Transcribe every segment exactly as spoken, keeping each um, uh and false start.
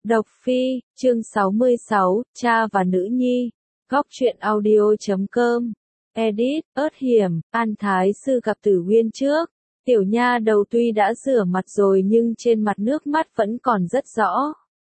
Độc Phi, chương sáu mươi sáu, Cha và Nữ Nhi. Góc truyện audio chấm com. Edit, ớt hiểm, An Thái Sư gặp Tử Uyên trước. Tiểu nha đầu tuy đã rửa mặt rồi nhưng trên mặt nước mắt vẫn còn rất rõ.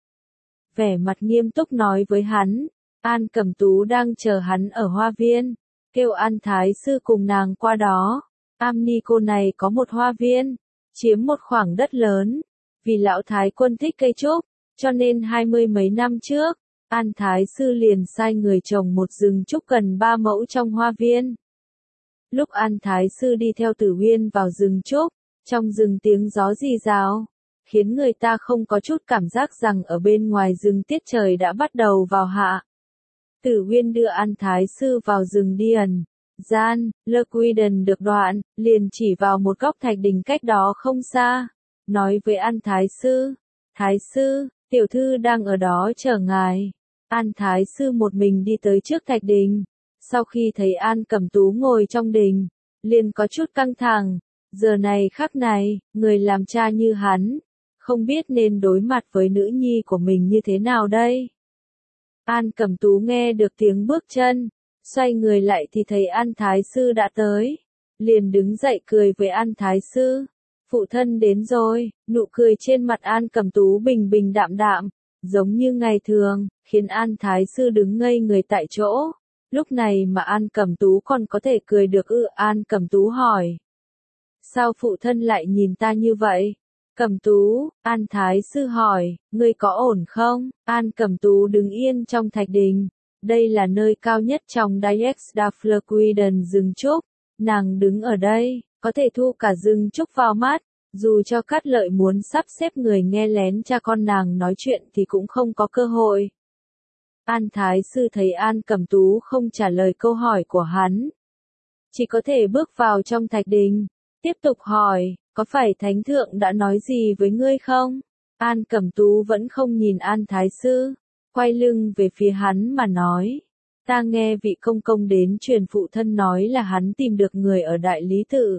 Vẻ mặt nghiêm túc nói với hắn, An Cẩm Tú đang chờ hắn ở hoa viên, kêu An Thái Sư cùng nàng qua đó. Am Ni cô này có một hoa viên, chiếm một khoảng đất lớn. Vì lão Thái quân thích cây trúc, cho nên hai mươi mấy năm trước, An Thái Sư liền sai người trồng một rừng trúc gần ba mẫu trong hoa viên. Lúc An Thái Sư đi theo Tử Uyên vào rừng trúc, trong rừng tiếng gió rì rào, khiến người ta không có chút cảm giác rằng ở bên ngoài rừng tiết trời đã bắt đầu vào hạ. Tử Uyên đưa An Thái Sư vào rừng điền. Gian, Lơ Quy Đần được đoạn, liền chỉ vào một góc thạch đình cách đó không xa, nói với An Thái Sư, Thái Sư, tiểu thư đang ở đó chờ ngài. An Thái Sư một mình đi tới trước thạch đình, sau khi thấy An Cẩm Tú ngồi trong đình, liền có chút căng thẳng, giờ này khắc này, người làm cha như hắn, không biết nên đối mặt với nữ nhi của mình như thế nào đây. An Cẩm Tú nghe được tiếng bước chân, xoay người lại thì thấy An Thái Sư đã tới, liền đứng dậy cười với An Thái Sư. Phụ thân đến rồi, nụ cười trên mặt An Cẩm Tú bình bình đạm đạm, giống như ngày thường, khiến An Thái Sư đứng ngây người tại chỗ. Lúc này mà An Cẩm Tú còn có thể cười được ư? An Cẩm Tú hỏi. Sao phụ thân lại nhìn ta như vậy? Cẩm Tú, An Thái Sư hỏi, ngươi có ổn không? An Cẩm Tú đứng yên trong thạch đình. Đây là nơi cao nhất trong Dijksdaflquiden rừng trúc. Nàng đứng ở đây, có thể thu cả rừng trúc vào mắt. Dù cho Cát Lợi muốn sắp xếp người nghe lén cha con nàng nói chuyện thì cũng không có cơ hội. An Thái Sư thấy An Cẩm Tú không trả lời câu hỏi của hắn, chỉ có thể bước vào trong thạch đình, tiếp tục hỏi, có phải Thánh Thượng đã nói gì với ngươi không? An Cẩm Tú vẫn không nhìn An Thái Sư, quay lưng về phía hắn mà nói, ta nghe vị công công đến truyền phụ thân nói là hắn tìm được người ở Đại Lý Tự.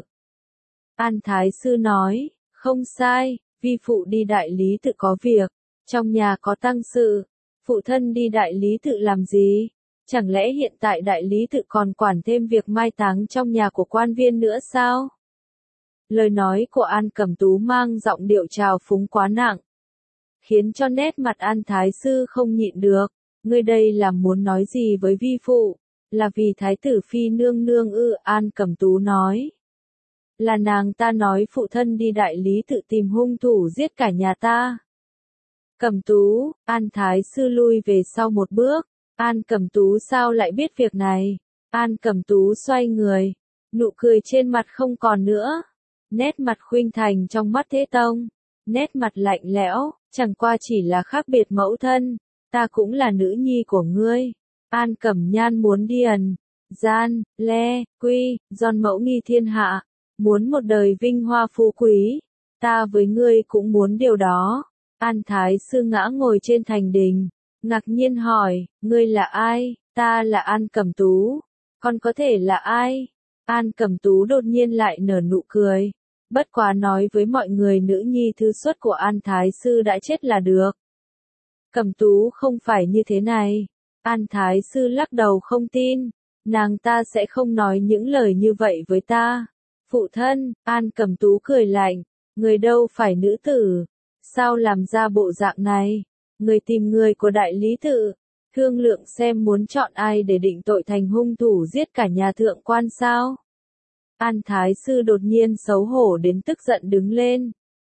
An Thái Sư nói, không sai, vi phụ đi Đại Lý Tự có việc, trong nhà có tang sự, phụ thân đi Đại Lý Tự làm gì? Chẳng lẽ hiện tại Đại Lý Tự còn quản thêm việc mai táng trong nhà của quan viên nữa sao? Lời nói của An Cẩm Tú mang giọng điệu trào phúng quá nặng, khiến cho nét mặt An Thái Sư không nhịn được. Ngươi đây là muốn nói gì với vi phụ? Là vì Thái tử Phi nương nương ư? An Cẩm Tú nói. Là nàng ta nói phụ thân đi Đại Lý Tự tìm hung thủ giết cả nhà ta. Cẩm Tú, An Thái Sư lui về sau một bước. An Cẩm Tú sao lại biết việc này? An Cẩm Tú xoay người, nụ cười trên mặt không còn nữa. Nét mặt khuynh thành trong mắt Thế Tông, nét mặt lạnh lẽo, chẳng qua chỉ là khác biệt mẫu thân, ta cũng là nữ nhi của ngươi. An Cẩm Nhan muốn điền, gian, le, quy, giòn mẫu nghi thiên hạ, muốn một đời vinh hoa phú quý, ta với ngươi cũng muốn điều đó. An Thái Sư ngã ngồi trên thành đình, ngạc nhiên hỏi, ngươi là ai? Ta là An Cẩm Tú, còn có thể là ai? An Cẩm Tú đột nhiên lại nở nụ cười, bất quá nói với mọi người nữ nhi thứ xuất của An Thái Sư đã chết là được. Cẩm Tú không phải như thế này. An Thái Sư lắc đầu không tin, nàng ta sẽ không nói những lời như vậy với ta. Phụ thân, An Cẩm Tú cười lạnh, người đâu phải nữ tử, sao làm ra bộ dạng này? Người tìm người của Đại Lý Tự, thương lượng xem muốn chọn ai để định tội thành hung thủ giết cả nhà thượng quan sao? An Thái Sư đột nhiên xấu hổ đến tức giận đứng lên.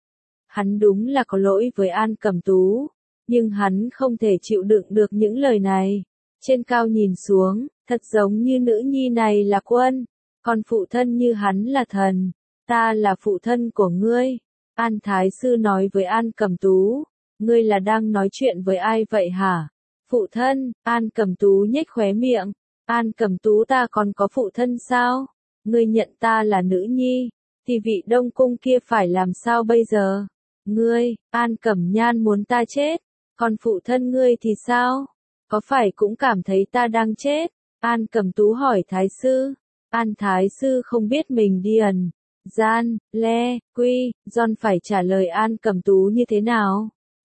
Hắn đúng là có lỗi với An Cẩm Tú, nhưng hắn không thể chịu đựng được những lời này. Trên cao nhìn xuống, thật giống như nữ nhi này là quân, còn phụ thân như hắn là thần. Ta là phụ thân của ngươi. An Thái Sư nói với An Cẩm Tú, ngươi là đang nói chuyện với ai vậy hả? Phụ thân, An Cẩm Tú nhếch khóe miệng. An Cẩm Tú, ta còn có phụ thân sao? Ngươi nhận ta là nữ nhi, thì vị Đông Cung kia phải làm sao bây giờ? Ngươi, An Cẩm Nhan muốn ta chết, còn phụ thân ngươi thì sao? Có phải cũng cảm thấy ta đang chết? An Cẩm Tú hỏi Thái Sư. An Thái Sư không biết mình điền, gian, le, quy, giòn phải trả lời An Cẩm Tú như thế nào.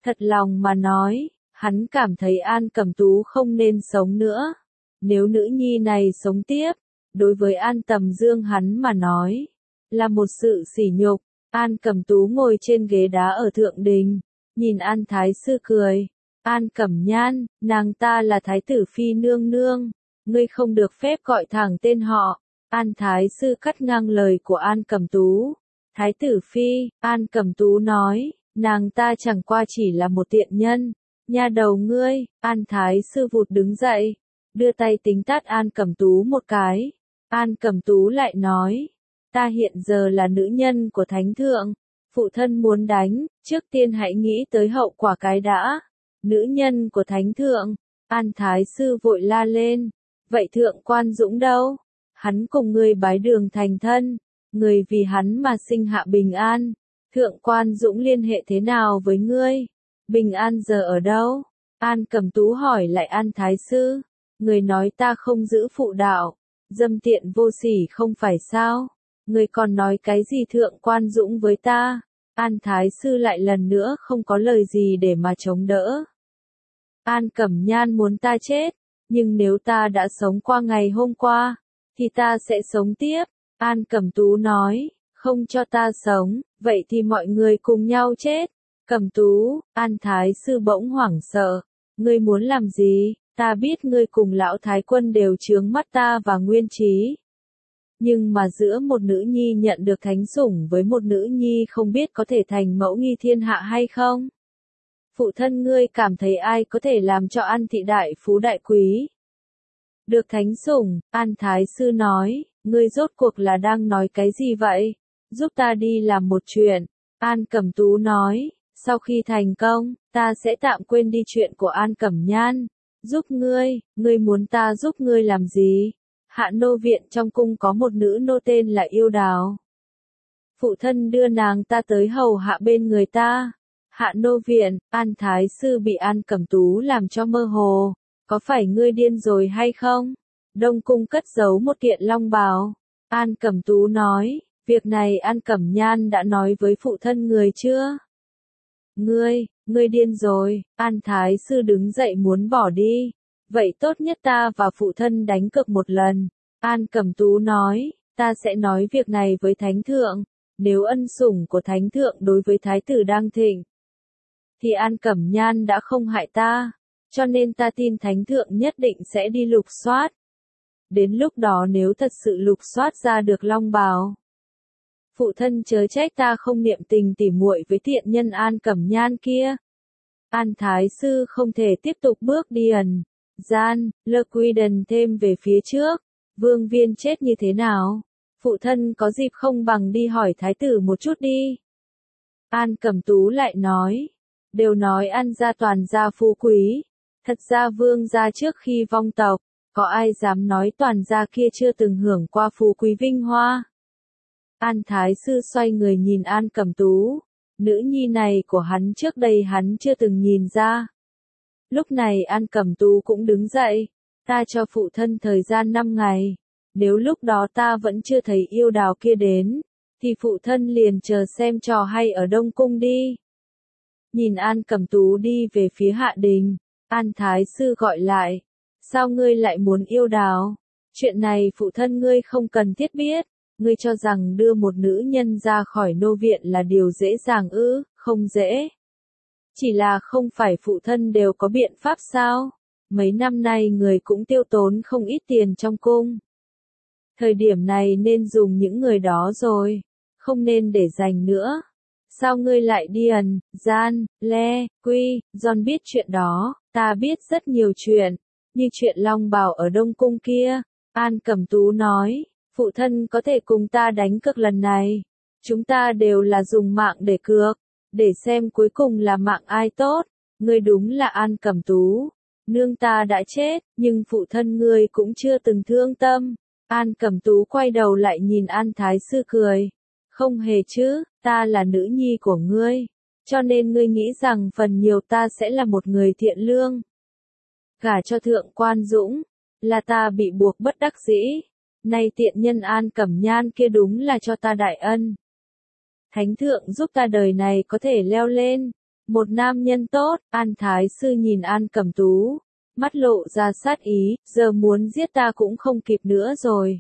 Thật lòng mà nói, hắn cảm thấy An Cẩm Tú không nên sống nữa. Nếu nữ nhi này sống tiếp, đối với An Tầm Dương hắn mà nói, là một sự sỉ nhục. An Cẩm Tú ngồi trên ghế đá ở thượng đình, nhìn An Thái Sư cười. An Cẩm Nhan, nàng ta là Thái tử Phi nương nương, ngươi không được phép gọi thẳng tên họ. An Thái Sư cắt ngang lời của An Cẩm Tú. Thái tử Phi, An Cẩm Tú nói, nàng ta chẳng qua chỉ là một tiện nhân. Nha đầu ngươi, An Thái Sư vụt đứng dậy, đưa tay tính tát An Cẩm Tú một cái. An Cẩm Tú lại nói, ta hiện giờ là nữ nhân của Thánh Thượng, phụ thân muốn đánh, trước tiên hãy nghĩ tới hậu quả cái đã. Nữ nhân của Thánh Thượng, An Thái Sư vội la lên, vậy Thượng Quan Dũng đâu? Hắn cùng người bái đường thành thân, người vì hắn mà sinh hạ Bình An. Thượng Quan Dũng liên hệ thế nào với ngươi? Bình An giờ ở đâu? An Cẩm Tú hỏi lại An Thái Sư, người nói ta không giữ phụ đạo, dâm tiện vô sỉ không phải sao? Người còn nói cái gì Thượng Quan Dũng với ta? An Thái Sư lại lần nữa không có lời gì để mà chống đỡ. An Cẩm Nhan muốn ta chết, nhưng nếu ta đã sống qua ngày hôm qua, thì ta sẽ sống tiếp. An Cẩm Tú nói, không cho ta sống, vậy thì mọi người cùng nhau chết. Cẩm Tú, An Thái Sư bỗng hoảng sợ, ngươi muốn làm gì? Ta biết ngươi cùng lão Thái Quân đều chướng mắt ta và Nguyên Trí. Nhưng mà giữa một nữ nhi nhận được thánh sủng với một nữ nhi không biết có thể thành mẫu nghi thiên hạ hay không? Phụ thân ngươi cảm thấy ai có thể làm cho An thị đại phú đại quý? Được thánh sủng, An Thái Sư nói, ngươi rốt cuộc là đang nói cái gì vậy? Giúp ta đi làm một chuyện. An Cẩm Tú nói, sau khi thành công, ta sẽ tạm quên đi chuyện của An Cẩm Nhan. Giúp ngươi, ngươi muốn ta giúp ngươi làm gì? Hạ nô viện trong cung có một nữ nô tên là Yêu Đào. Phụ thân đưa nàng ta tới hầu hạ bên người ta. Hạ nô viện, An Thái Sư bị An Cẩm Tú làm cho mơ hồ. Có phải ngươi điên rồi hay không? Đông cung cất giấu một kiện long bào. An Cẩm Tú nói, việc này An Cẩm Nhan đã nói với phụ thân người chưa? Ngươi, ngươi điên rồi. An Thái Sư đứng dậy muốn bỏ đi. Vậy tốt nhất ta và phụ thân đánh cược một lần. An Cẩm Tú nói, ta sẽ nói việc này với Thánh Thượng. Nếu ân sủng của Thánh Thượng đối với Thái tử đang thịnh, thì An Cẩm Nhan đã không hại ta. Cho nên ta tin Thánh Thượng nhất định sẽ đi lục soát. Đến lúc đó nếu thật sự lục soát ra được long bào, phụ thân chớ trách ta không niệm tình tỉ muội với tiện nhân An Cẩm Nhan kia. An Thái Sư không thể tiếp tục bước đi ẩn gian, lơ quy đần thêm về phía trước. Vương Viên chết như thế nào? Phụ thân có dịp không bằng đi hỏi Thái tử một chút đi. An Cẩm Tú lại nói, đều nói An gia toàn gia phú quý. Thật ra Vương gia trước khi vong tộc, có ai dám nói toàn gia kia chưa từng hưởng qua phú quý vinh hoa? An Thái Sư xoay người nhìn An Cẩm Tú. Nữ nhi này của hắn trước đây hắn chưa từng nhìn ra. Lúc này An Cẩm Tú cũng đứng dậy. Ta cho phụ thân thời gian năm ngày. Nếu lúc đó ta vẫn chưa thấy Yêu Đào kia đến, thì phụ thân liền chờ xem trò hay ở Đông Cung đi. Nhìn An Cẩm Tú đi về phía Hạ Đình, An Thái Sư gọi lại. Sao ngươi lại muốn Yêu Đào? Chuyện này phụ thân ngươi không cần thiết biết. Ngươi cho rằng đưa một nữ nhân ra khỏi nô viện là điều dễ dàng ư? Không dễ. Chỉ là không phải phụ thân đều có biện pháp sao? Mấy năm nay người cũng tiêu tốn không ít tiền trong cung. Thời điểm này nên dùng những người đó rồi. Không nên để dành nữa. Sao ngươi lại đi ẩn, gian, le, quy, John biết chuyện đó. Ta biết rất nhiều chuyện. Như chuyện long bào ở Đông Cung kia. An Cẩm Tú nói. Phụ thân có thể cùng ta đánh cược lần này. Chúng ta đều là dùng mạng để cược. Để xem cuối cùng là mạng ai tốt. Ngươi đúng là An Cẩm Tú. Nương ta đã chết, nhưng phụ thân ngươi cũng chưa từng thương tâm. An Cẩm Tú quay đầu lại nhìn An Thái Sư cười. Không hề chứ, ta là nữ nhi của ngươi. Cho nên ngươi nghĩ rằng phần nhiều ta sẽ là một người thiện lương. Gả cho Thượng Quan Dũng, là ta bị buộc bất đắc dĩ. Nay tiện nhân An Cẩm Nhan kia đúng là cho ta đại ân. Thánh Thượng giúp ta đời này có thể leo lên. Một nam nhân tốt, An Thái Sư nhìn An Cẩm Tú, mắt lộ ra sát ý, giờ muốn giết ta cũng không kịp nữa rồi.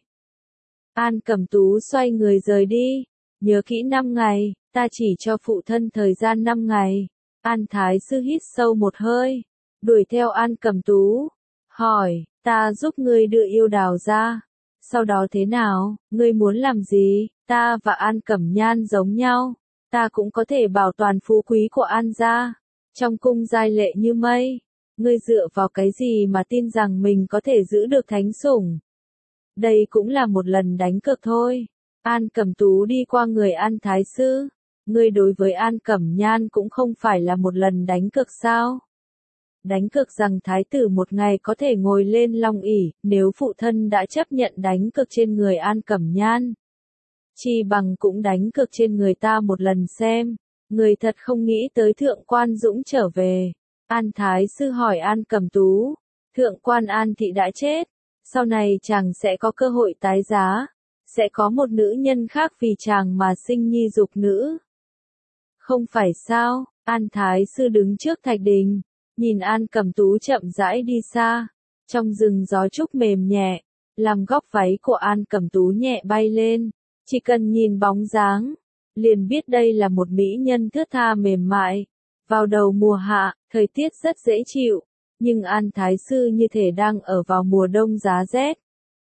An Cẩm Tú xoay người rời đi, nhớ kỹ năm ngày, ta chỉ cho phụ thân thời gian năm ngày. An Thái Sư hít sâu một hơi, đuổi theo An Cẩm Tú, hỏi, ta giúp ngươi đưa yêu đào ra, sau đó thế nào, ngươi muốn làm gì? Ta và An Cẩm Nhan giống nhau, ta cũng có thể bảo toàn phú quý của An gia, trong cung giai lệ như mây, ngươi dựa vào cái gì mà tin rằng mình có thể giữ được thánh sủng? Đây cũng là một lần đánh cược thôi. An Cẩm Tú đi qua người An Thái Sư, ngươi đối với An Cẩm Nhan cũng không phải là một lần đánh cược sao? Đánh cược rằng thái tử một ngày có thể ngồi lên long ỷ, nếu phụ thân đã chấp nhận đánh cược trên người An Cẩm Nhan, chi bằng cũng đánh cược trên người ta một lần xem. Người thật không nghĩ tới thượng quan Dũng trở về. An Thái Sư hỏi An Cẩm Tú, thượng quan An thị đã chết, sau này chàng sẽ có cơ hội tái giá, sẽ có một nữ nhân khác vì chàng mà sinh nhi dục nữ. Không phải sao? An Thái Sư đứng trước thạch đình, nhìn An Cẩm Tú chậm rãi đi xa, trong rừng gió trúc mềm nhẹ, làm góc váy của An Cẩm Tú nhẹ bay lên, chỉ cần nhìn bóng dáng, liền biết đây là một mỹ nhân thướt tha mềm mại. Vào đầu mùa hạ, thời tiết rất dễ chịu, nhưng An Thái Sư như thể đang ở vào mùa đông giá rét.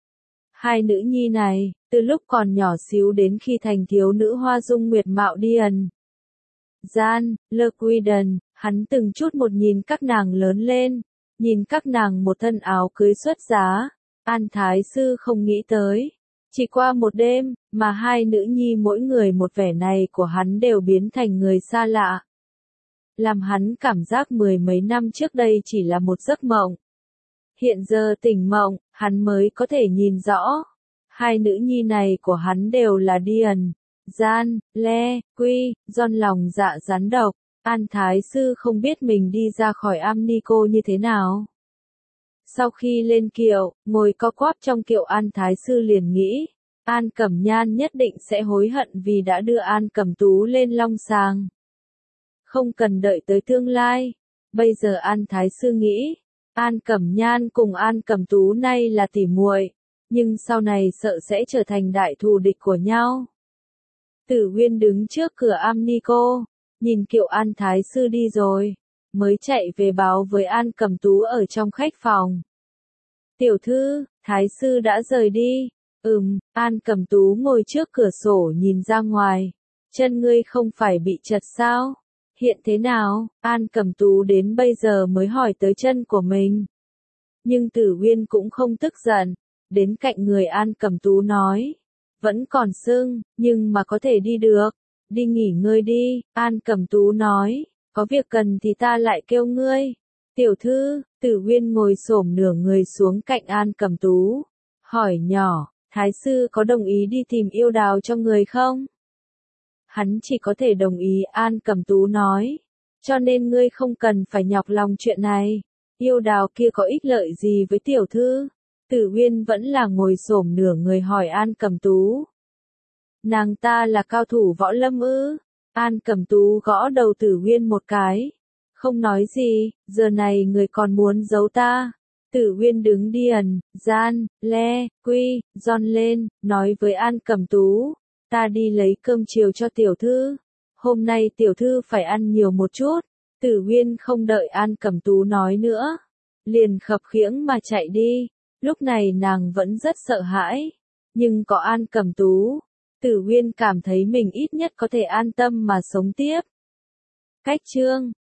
Hai nữ nhi này, từ lúc còn nhỏ xíu đến khi thành thiếu nữ hoa dung nguyệt mạo điền Gian, Le Quiden, hắn từng chút một nhìn các nàng lớn lên, nhìn các nàng một thân áo cưới xuất giá. An Thái Sư không nghĩ tới, chỉ qua một đêm, mà hai nữ nhi mỗi người một vẻ này của hắn đều biến thành người xa lạ. Làm hắn cảm giác mười mấy năm trước đây chỉ là một giấc mộng. Hiện giờ tỉnh mộng, hắn mới có thể nhìn rõ. Hai nữ nhi này của hắn đều là Điền, Gian, Le, Quy, Giòn lòng dạ rắn độc. An Thái Sư không biết mình đi ra khỏi Amnico như thế nào. Sau khi lên kiệu, ngồi co quắp trong kiệu An Thái Sư liền nghĩ, An Cẩm Nhan nhất định sẽ hối hận vì đã đưa An Cẩm Tú lên long sàng. Không cần đợi tới tương lai. Bây giờ An Thái Sư nghĩ, An Cẩm Nhan cùng An Cẩm Tú nay là tỉ muội, nhưng sau này sợ sẽ trở thành đại thù địch của nhau. Tử Uyên đứng trước cửa Amnico, nhìn kiệu An Thái Sư đi rồi, mới chạy về báo với An Cẩm Tú ở trong khách phòng. Tiểu thư, Thái Sư đã rời đi. Ừm, An Cẩm Tú ngồi trước cửa sổ nhìn ra ngoài. Chân ngươi không phải bị trật sao? Hiện thế nào? An Cẩm Tú đến bây giờ mới hỏi tới chân của mình. Nhưng Tử Uyên cũng không tức giận, đến cạnh người An Cẩm Tú nói, vẫn còn sưng, nhưng mà có thể đi được, đi nghỉ ngơi đi. An Cẩm Tú nói, có việc cần thì ta lại kêu ngươi. Tiểu thư, Tử Uyên ngồi xổm nửa người xuống cạnh An Cẩm Tú, hỏi nhỏ, Thái Sư có đồng ý đi tìm yêu đào cho người không? Hắn chỉ có thể đồng ý. An Cẩm Tú nói, cho nên ngươi không cần phải nhọc lòng chuyện này. Yêu đào kia có ích lợi gì với tiểu thư? Tử Uyên vẫn là ngồi xổm nửa người hỏi An Cẩm Tú. Nàng ta là cao thủ võ lâm ư? An Cẩm Tú gõ đầu Tử Uyên một cái, không nói gì. Giờ này người còn muốn giấu ta? Tử Uyên đứng Điền, Gian, Le, Quy, Giòn lên, nói với An Cẩm Tú, ta đi lấy cơm chiều cho tiểu thư. Hôm nay tiểu thư phải ăn nhiều một chút. Tử Uyên không đợi An Cẩm Tú nói nữa, liền khập khiễng mà chạy đi. Lúc này nàng vẫn rất sợ hãi, nhưng có An Cẩm Tú, Tử Uyên cảm thấy mình ít nhất có thể an tâm mà sống tiếp. Cách chương